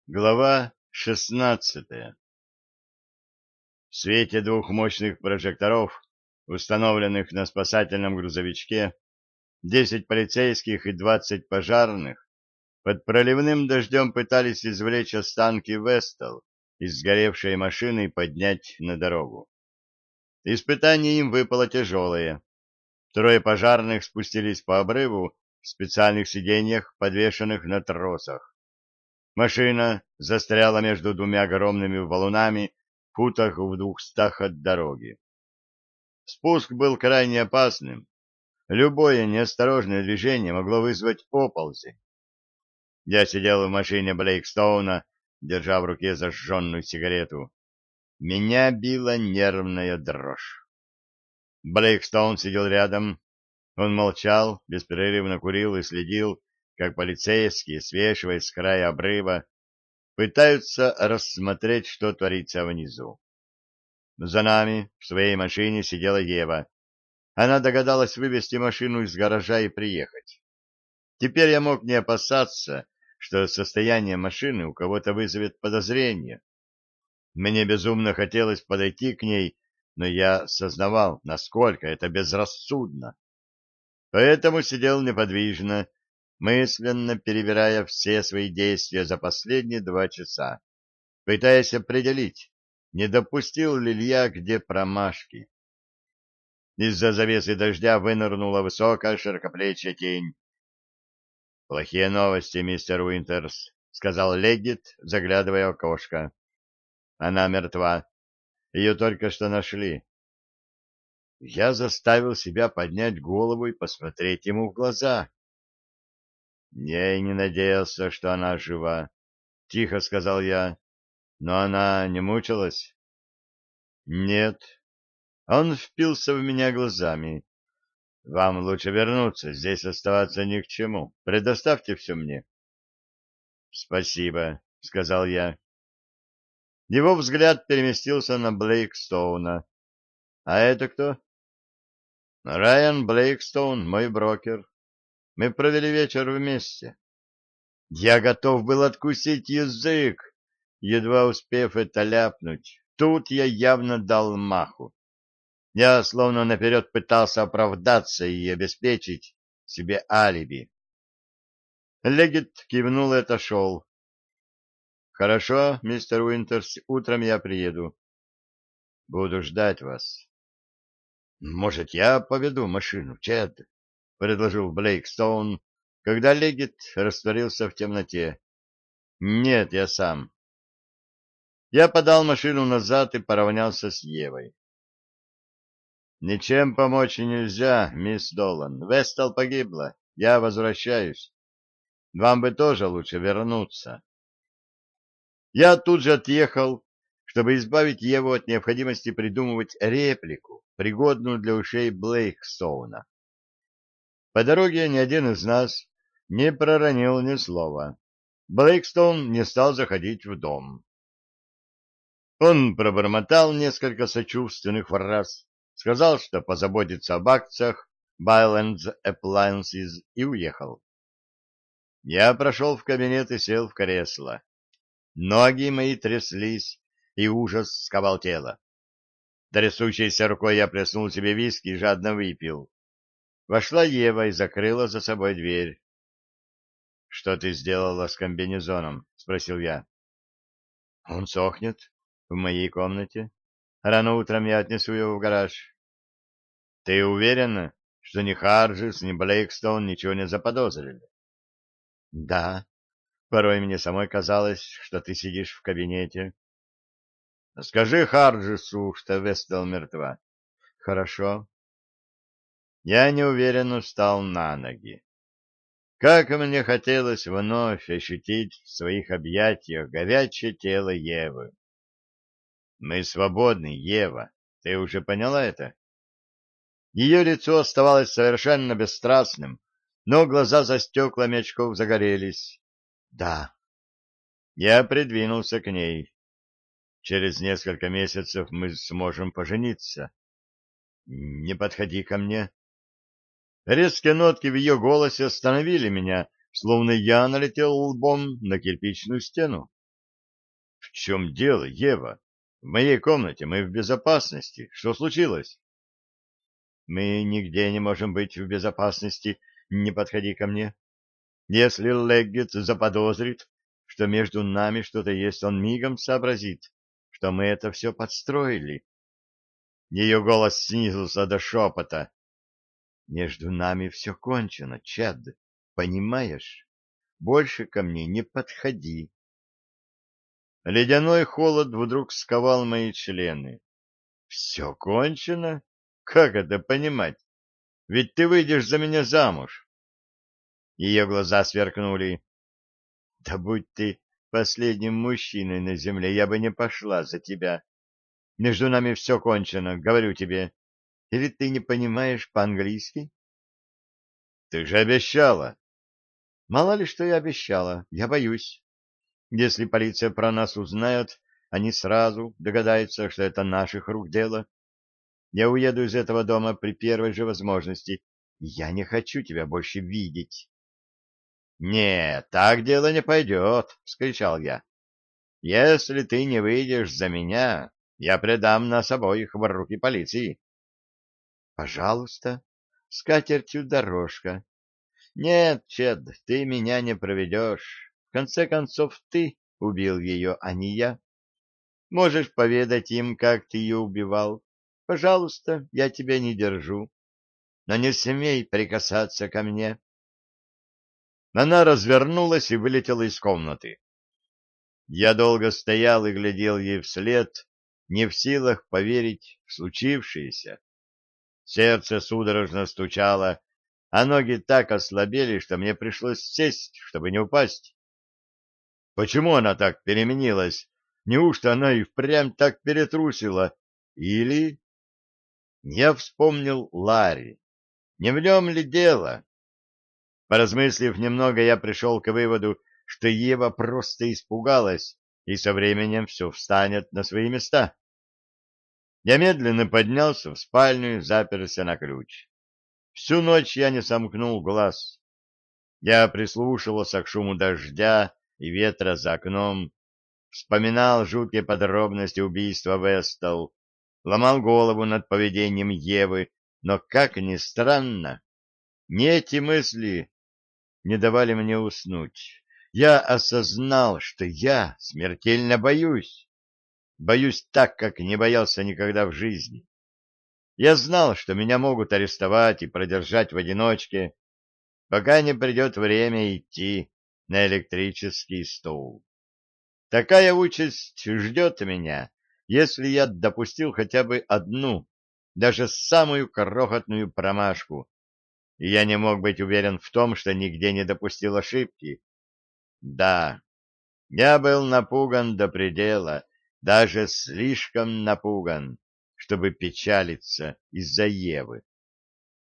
Глава 16. В свете двух мощных прожекторов, установленных на спасательном грузовичке, 10 полицейских и 20 пожарных под проливным дождем пытались извлечь останки Вестел из сгоревшей машины и поднять на дорогу. Испытание им выпало тяжелое. Трое пожарных спустились по обрыву в специальных сиденьях, подвешенных на тросах. Машина застряла между двумя огромными валунами в футах в 200 от дороги. Спуск был крайне опасным. Любое неосторожное движение могло вызвать оползень. Я сидел в машине Блейкстоуна, держа в руке зажженную сигарету. Меня била нервная дрожь. Блейкстоун сидел рядом. Он молчал, беспрерывно курил и следил, как полицейские, свешиваясь с края обрыва, пытаются рассмотреть, что творится внизу. За нами в своей машине сидела Ева. Она догадалась вывести машину из гаража и приехать. Теперь я мог не опасаться, что состояние машины у кого-то вызовет подозрение. Мне безумно хотелось подойти к ней, но я сознавал, насколько это безрассудно. Поэтому сидел неподвижно, мысленно перебирая все свои действия за последние 2 часа, пытаясь определить, не допустил ли я где промашки. Из-за завесы дождя вынырнула высокая широкоплечья тень. — Плохие новости, мистер Уинтерс, — сказал Леггит, заглядывая в окошко. — Она мертва. Ее только что нашли. Я заставил себя поднять голову и посмотреть ему в глаза. — Я и не надеялся, что она жива, — тихо сказал я. — Но она не мучилась? — Нет. Он впился в меня глазами. — Вам лучше вернуться, здесь оставаться ни к чему. Предоставьте все мне. — Спасибо, — сказал я. Его взгляд переместился на Блейкстоуна. — А это кто? — Райан Блейкстоун, мой брокер. Мы провели вечер вместе. Я готов был откусить язык, едва успев это ляпнуть. Тут я явно дал маху. Я словно наперед пытался оправдаться и обеспечить себе алиби. Легит кивнул и отошел. — Хорошо, мистер Уинтерс, утром я приеду. — Буду ждать вас. — Может, я поведу машину, Чед? — предложил Блейкстоун, когда Легит растворился в темноте. — Нет, я сам. Я подал машину назад и поравнялся с Евой. — Ничем помочь нельзя, мисс Долан. Вестал погибла. Я возвращаюсь. Вам бы тоже лучше вернуться. Я тут же отъехал, чтобы избавить Еву от необходимости придумывать реплику, пригодную для ушей Блейкстоуна. По дороге ни один из нас не проронил ни слова. Блейкстоун не стал заходить в дом. Он пробормотал несколько сочувственных фраз, сказал, что позаботится об акциях Bylands Appliances и уехал. Я прошел в кабинет и сел в кресло. Ноги мои тряслись, и ужас сковал тело. Трясущейся рукой я плеснул себе виски и жадно выпил. Вошла Ева и закрыла за собой дверь. — Что ты сделала с комбинезоном? — спросил я. — Он сохнет в моей комнате. Рано утром я отнесу его в гараж. — Ты уверена, что ни Харджис, ни Блейкстоун ничего не заподозрили? — Да. Порой мне самой казалось, что ты сидишь в кабинете. — Скажи Харджису, что Вестел мертва. — Хорошо. Я неуверенно встал на ноги. Как мне хотелось вновь ощутить в своих объятиях горячее тело Евы. Мы свободны, Ева. Ты уже поняла это? Ее лицо оставалось совершенно бесстрастным, но глаза за стеклами очков загорелись. Да. Я придвинулся к ней. Через несколько месяцев мы сможем пожениться. Не подходи ко мне. Резкие нотки в ее голосе остановили меня, словно я налетел лбом на кирпичную стену. В чем дело, Ева? В моей комнате мы в безопасности. Что случилось? Мы нигде не можем быть в безопасности. Не подходи ко мне. Если Леггет заподозрит, что между нами что-то есть, он мигом сообразит, что мы это все подстроили. Ее голос снизился до шепота. Между нами все кончено, Чад. Понимаешь? Больше ко мне не подходи. Ледяной холод вдруг сковал мои члены. Все кончено? Как это понимать? Ведь ты выйдешь за меня замуж. Ее глаза сверкнули. Да будь ты последним мужчиной на земле, я бы не пошла за тебя. Между нами все кончено, говорю тебе. Или ты не понимаешь по-английски? Ты же обещала. Мало ли, что я обещала. Я боюсь. Если полиция про нас узнает, они сразу догадаются, что это наших рук дело. Я уеду из этого дома при первой же возможности. Я не хочу тебя больше видеть. — Нет, так дело не пойдет, — вскричал я. — Если ты не выйдешь за меня, я предам нас обоих в руки полиции. — Пожалуйста, с катертью дорожка. Нет, Чед, ты меня не проведешь. В конце концов, ты убил ее, а не я. Можешь поведать им, как ты ее убивал. Пожалуйста, я тебя не держу. Но не смей прикасаться ко мне. Она развернулась и вылетела из комнаты. Я долго стоял и глядел ей вслед, не в силах поверить в случившееся. Сердце судорожно стучало, а ноги так ослабели, что мне пришлось сесть, чтобы не упасть. Почему она так переменилась? Неужто она и впрямь так перетрусила? Или... Я вспомнил Ларри. Не в нем ли дело? Поразмыслив немного, я пришел к выводу, что Ева просто испугалась, и со временем все встанет на свои места. Я медленно поднялся в спальню и заперся на ключ. Всю ночь я не сомкнул глаз. Я прислушивался к шуму дождя и ветра за окном, вспоминал жуткие подробности убийства Вестал, ломал голову над поведением Евы, но, как ни странно, не эти мысли не давали мне уснуть. Я осознал, что я смертельно боюсь. Боюсь так, как не боялся никогда в жизни. Я знал, что меня могут арестовать и продержать в одиночке, пока не придет время идти на электрический стул. Такая участь ждет меня, если я допустил хотя бы одну, даже самую крохотную промашку, и я не мог быть уверен в том, что нигде не допустил ошибки. Да, я был напуган до предела, даже слишком напуган, чтобы печалиться из-за Евы.